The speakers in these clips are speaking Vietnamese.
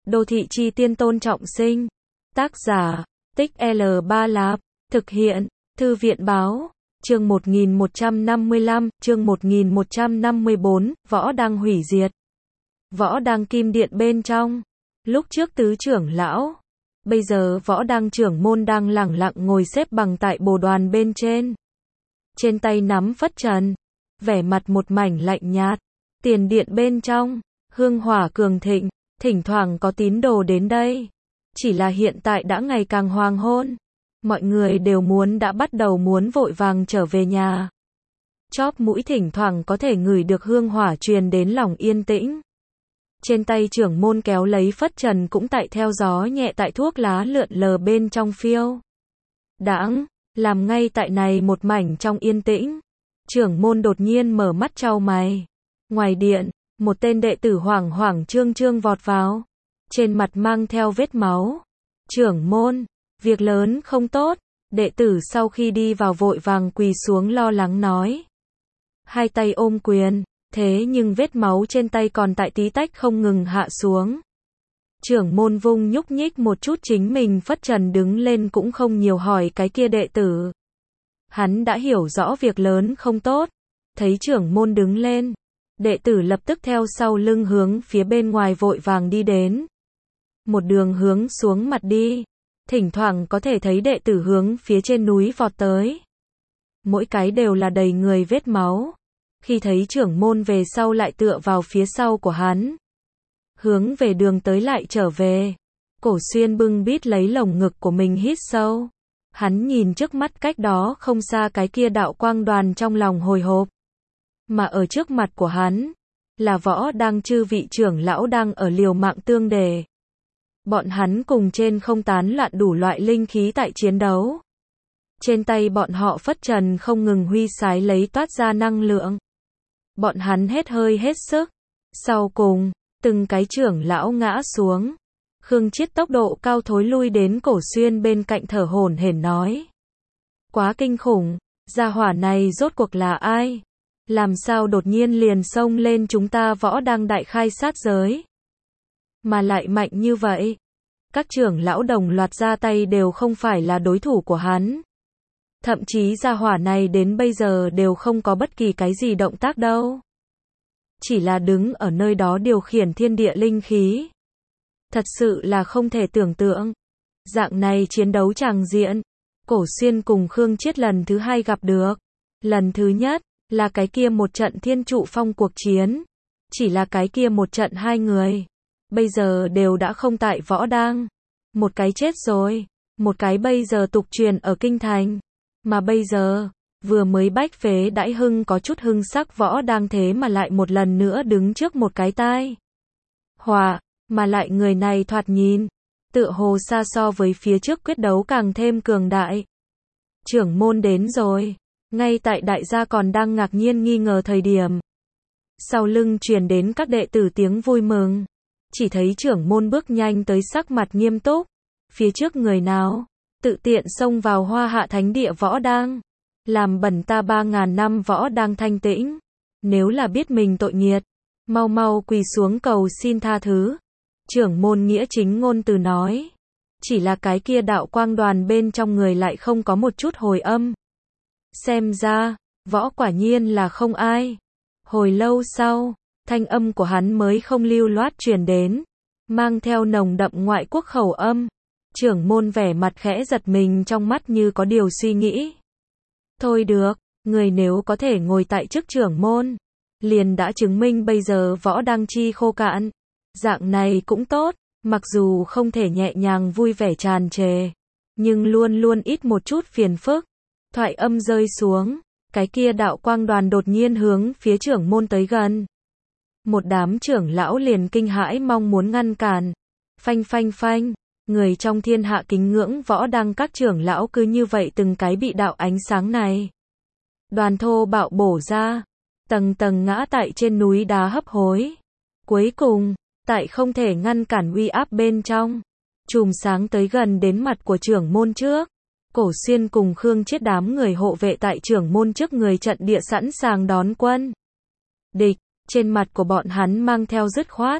Đô thị chi tiên Tôn Trọng Sinh. Tác giả, Tích L3 Lạp. Thực hiện, Thư viện Báo. Chương 1155, chương 1154, Võ Đăng hủy diệt. Võ Đăng Kim Điện bên trong. Lúc trước tứ trưởng lão. Bây giờ Võ Đăng trưởng môn đang lẳng lặng ngồi xếp bằng tại bồ đoàn bên trên. Trên tay nắm phất trần. Vẻ mặt một mảnh lạnh nhạt. Tiền điện bên trong. Hương hỏa cường thịnh. Thỉnh thoảng có tín đồ đến đây. Chỉ là hiện tại đã ngày càng hoàng hôn. Mọi người đều đã bắt đầu muốn vội vàng trở về nhà. Chóp mũi thỉnh thoảng có thể ngửi được hương hỏa truyền đến lòng yên tĩnh. Trên tay trưởng môn kéo lấy phất trần cũng tại theo gió nhẹ tại thuốc lá lượn lờ bên trong phiêu. Đãng, làm ngay tại này một mảnh trong yên tĩnh. Trưởng môn đột nhiên mở mắt chau mày. Ngoài điện, một tên đệ tử hoảng hoảng trương trương vọt vào. Trên mặt mang theo vết máu. Trưởng môn, việc lớn không tốt. Đệ tử sau khi đi vào vội vàng quỳ xuống lo lắng nói. Hai tay ôm quyền, thế nhưng vết máu trên tay còn tại tí tách không ngừng hạ xuống. Trưởng môn vung nhúc nhích một chút chính mình phất trần đứng lên cũng không nhiều hỏi cái kia đệ tử. Hắn đã hiểu rõ việc lớn không tốt. Thấy trưởng môn đứng lên. Đệ tử lập tức theo sau lưng hướng phía bên ngoài vội vàng đi đến. Một đường hướng xuống mặt đi. Thỉnh thoảng có thể thấy đệ tử hướng phía trên núi vọt tới. Mỗi cái đều là đầy người vết máu. Khi thấy trưởng môn về sau lại tựa vào phía sau của hắn. Hướng về đường tới lại trở về. Cổ Xuyên bưng bít lấy lồng ngực của mình hít sâu. Hắn nhìn trước mắt cách đó không xa cái kia đạo quang đoàn trong lòng hồi hộp. Mà ở trước mặt của hắn, là Võ Đăng chư vị trưởng lão đang ở liều mạng tương đề. Bọn hắn cùng trên không tán loạn đủ loại linh khí tại chiến đấu. Trên tay bọn họ phất trần không ngừng huy sái lấy toát ra năng lượng. Bọn hắn hết hơi hết sức. Sau cùng, từng cái trưởng lão ngã xuống. Khương Chiết tốc độ cao thối lui đến Cổ Xuyên bên cạnh thở hổn hển nói. Quá kinh khủng, gia hỏa này rốt cuộc là ai? Làm sao đột nhiên liền xông lên chúng ta Võ Đăng đại khai sát giới? Mà lại mạnh như vậy. Các trưởng lão đồng loạt ra tay đều không phải là đối thủ của hắn. Thậm chí gia hỏa này đến bây giờ đều không có bất kỳ cái gì động tác đâu. Chỉ là đứng ở nơi đó điều khiển thiên địa linh khí. Thật sự là không thể tưởng tượng. Dạng này chiến đấu tràng diện. Cổ Xuyên cùng Khương Chiết lần thứ hai gặp được. Lần thứ nhất, là cái kia một trận thiên trụ phong cuộc chiến. Chỉ là cái kia một trận hai người. Bây giờ đều đã không tại Võ Đăng. Một cái chết rồi. Một cái bây giờ tục truyền ở Kinh Thành. Mà bây giờ, vừa mới bách phế đãi hưng có chút hưng sắc Võ Đăng thế mà lại một lần nữa đứng trước một cái tai họa, mà lại người này thoạt nhìn, tựa hồ xa so với phía trước quyết đấu càng thêm cường đại. Trưởng môn đến rồi. Ngay tại đại gia còn đang ngạc nhiên nghi ngờ thời điểm. Sau lưng truyền đến các đệ tử tiếng vui mừng. Chỉ thấy trưởng môn bước nhanh tới sắc mặt nghiêm túc. Phía trước người nào? Tự tiện xông vào Hoa Hạ Thánh Địa Võ Đăng. Làm bẩn ta 3.000 năm Võ Đăng thanh tĩnh. Nếu là biết mình tội nghiệt. Mau mau quỳ xuống cầu xin tha thứ. Trưởng môn nghĩa chính ngôn từ nói. Chỉ là cái kia đạo quang đoàn bên trong người lại không có một chút hồi âm. Xem ra, Võ quả nhiên là không ai. Hồi lâu sau, thanh âm của hắn mới không lưu loát truyền đến. Mang theo nồng đậm ngoại quốc khẩu âm. Trưởng môn vẻ mặt khẽ giật mình trong mắt như có điều suy nghĩ. Thôi được, người nếu có thể ngồi tại chức trưởng môn. Liền đã chứng minh bây giờ Võ Đăng chi khô cạn. Dạng này cũng tốt, mặc dù không thể nhẹ nhàng vui vẻ tràn trề. Nhưng luôn luôn ít một chút phiền phức. Thoại âm rơi xuống, cái kia đạo quang đoàn đột nhiên hướng phía trưởng môn tới gần. Một đám trưởng lão liền kinh hãi mong muốn ngăn cản. Phanh phanh phanh, người trong thiên hạ kính ngưỡng Võ Đăng các trưởng lão cứ như vậy từng cái bị đạo ánh sáng này. Đoàn thô bạo bổ ra, tầng tầng ngã tại trên núi đá hấp hối. Cuối cùng, tại không thể ngăn cản uy áp bên trong, chùm sáng tới gần đến mặt của trưởng môn trước. Cổ Xuyên cùng Khương Chiết đám người hộ vệ tại trưởng môn trước người trận địa sẵn sàng đón quân địch. Trên mặt của bọn hắn mang theo dứt khoát,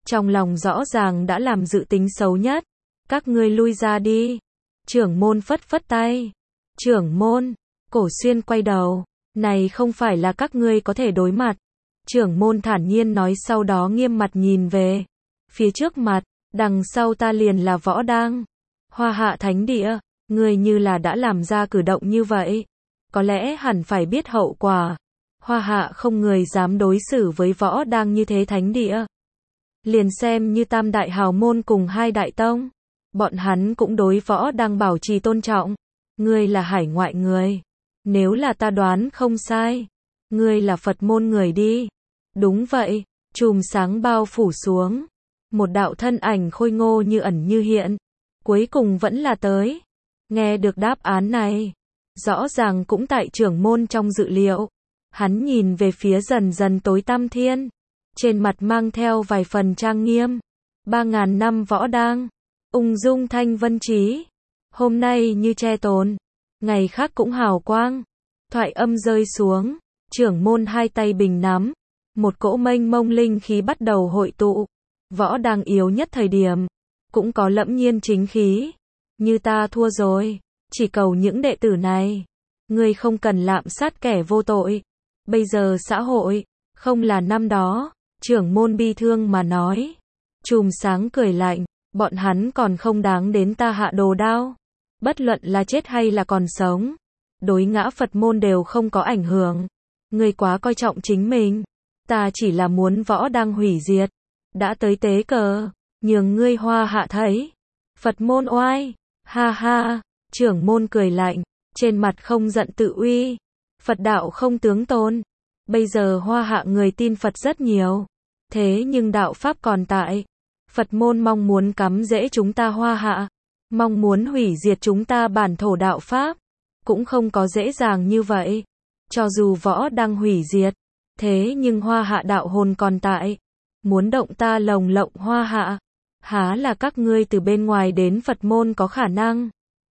trong lòng rõ ràng đã làm dự tính xấu nhất. Các ngươi lui ra đi. Trưởng môn phất phất tay. Trưởng môn, Cổ Xuyên quay đầu. Này không phải là các ngươi có thể đối mặt. Trưởng môn thản nhiên nói, sau đó nghiêm mặt nhìn về phía trước mặt, đằng sau ta liền là Võ Đang. Hoa Hạ Thánh Địa, ngươi như là đã làm ra cử động như vậy, có lẽ hẳn phải biết hậu quả. Hoa Hạ không người dám đối xử với Võ Đang như thế. Thánh Địa liền xem như tam đại hào môn cùng hai đại tông, bọn hắn cũng đối Võ Đang bảo trì tôn trọng. Ngươi là hải ngoại người, nếu là ta đoán không sai, ngươi là Phật môn người đi. Đúng vậy. Chùm sáng bao phủ xuống, một đạo thân ảnh khôi ngô như ẩn như hiện, cuối cùng vẫn là tới. Nghe được đáp án này, rõ ràng cũng tại trưởng môn trong dự liệu. Hắn nhìn về phía dần dần tối tăm thiên, trên mặt mang theo vài phần trang nghiêm. 3000 năm Võ Đang, ung dung thanh vân trí, hôm nay như che tồn, ngày khác cũng hào quang. Thoại âm rơi xuống, trưởng môn hai tay bình nắm, một cỗ mênh mông linh khí bắt đầu hội tụ. Võ Đang yếu nhất thời điểm, cũng có lẫm nhiên chính khí. Như ta thua rồi, chỉ cầu những đệ tử này, ngươi không cần lạm sát kẻ vô tội. Bây giờ xã hội, không là năm đó. Trưởng môn bi thương mà nói. Chùm sáng cười lạnh, bọn hắn còn không đáng đến ta hạ đồ đao. Bất luận là chết hay là còn sống, đối ngã Phật môn đều không có ảnh hưởng. Ngươi quá coi trọng chính mình. Ta chỉ là muốn Võ Đang hủy diệt. Đã tới tế cờ, nhường ngươi Hoa Hạ thấy Phật môn oai. Ha ha. Trưởng môn cười lạnh, trên mặt không giận tự uy. Phật đạo không tướng tôn. Bây giờ Hoa Hạ người tin Phật rất nhiều, thế nhưng đạo Pháp còn tại. Phật môn mong muốn cắm rễ chúng ta Hoa Hạ, mong muốn hủy diệt chúng ta bản thổ đạo Pháp, cũng không có dễ dàng như vậy. Cho dù Võ Đang hủy diệt, thế nhưng Hoa Hạ đạo hồn còn tại. Muốn động ta lồng lộng Hoa Hạ, há là các ngươi từ bên ngoài đến Phật môn có khả năng.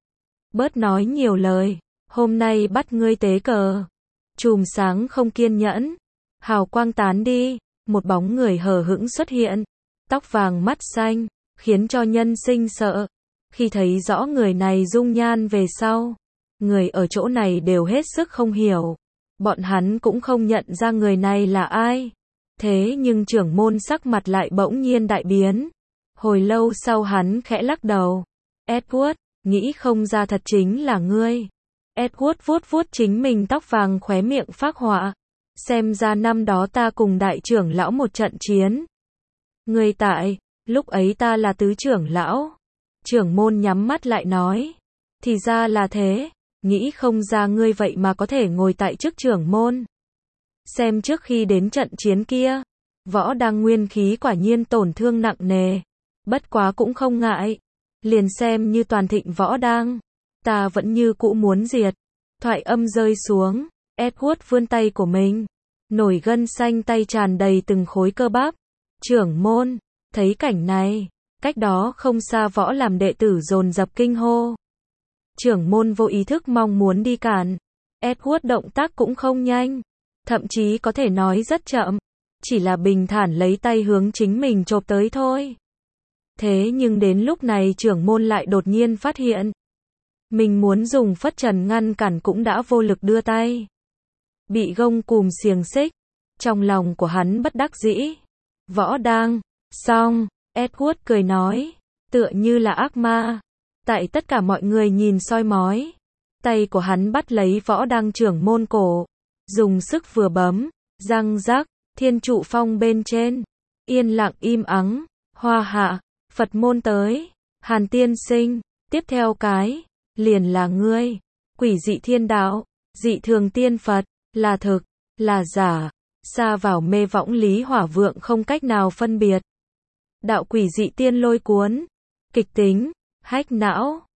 Bớt nói nhiều lời, hôm nay bắt ngươi tế cờ. Chùm sáng không kiên nhẫn, hào quang tán đi, một bóng người hờ hững xuất hiện, tóc vàng mắt xanh, khiến cho nhân sinh sợ. Khi thấy rõ người này dung nhan về sau, người ở chỗ này đều hết sức không hiểu. Bọn hắn cũng không nhận ra người này là ai. Thế nhưng trưởng môn sắc mặt lại bỗng nhiên đại biến. Hồi lâu sau hắn khẽ lắc đầu. Edward, nghĩ không ra thật chính là ngươi. Edward vuốt vuốt chính mình tóc vàng, khóe miệng phác họa. Xem ra năm đó ta cùng đại trưởng lão một trận chiến. Ngươi tại, lúc ấy ta là tứ trưởng lão. Trưởng môn nhắm mắt lại nói. Thì ra là thế, nghĩ không ra ngươi vậy mà có thể ngồi tại chức trưởng môn. Xem trước khi đến trận chiến kia, Võ Đang nguyên khí quả nhiên tổn thương nặng nề. Bất quá cũng không ngại. Liền xem như toàn thịnh Võ Đang, ta vẫn như cũ muốn diệt. Thoại âm rơi xuống, Edward vươn tay của mình, nổi gân xanh tay tràn đầy từng khối cơ bắp. Trưởng môn, thấy cảnh này, cách đó không xa Võ làm đệ tử dồn dập kinh hô. Trưởng môn vô ý thức mong muốn đi cản. Edward động tác cũng không nhanh, thậm chí có thể nói rất chậm, chỉ là bình thản lấy tay hướng chính mình chộp tới thôi. Thế nhưng đến lúc này trưởng môn lại đột nhiên phát hiện, mình muốn dùng phất trần ngăn cản cũng đã vô lực đưa tay. Bị gông cùm xiềng xích, trong lòng của hắn bất đắc dĩ. Võ Đang, xong, Edward cười nói, tựa như là ác ma. Tại tất cả mọi người nhìn soi mói, tay của hắn bắt lấy Võ Đang trưởng môn cổ, dùng sức vừa bấm, răng rắc, thiên trụ phong bên trên, yên lặng im ắng. Hoa Hạ, Phật môn tới, Hàn tiên sinh, tiếp theo cái, liền là ngươi. Quỷ dị thiên đạo, dị thường tiên Phật, là thực, là giả, xa vào mê võng lý hỏa vượng không cách nào phân biệt. Đạo quỷ dị tiên lôi cuốn, kịch tính, hách não.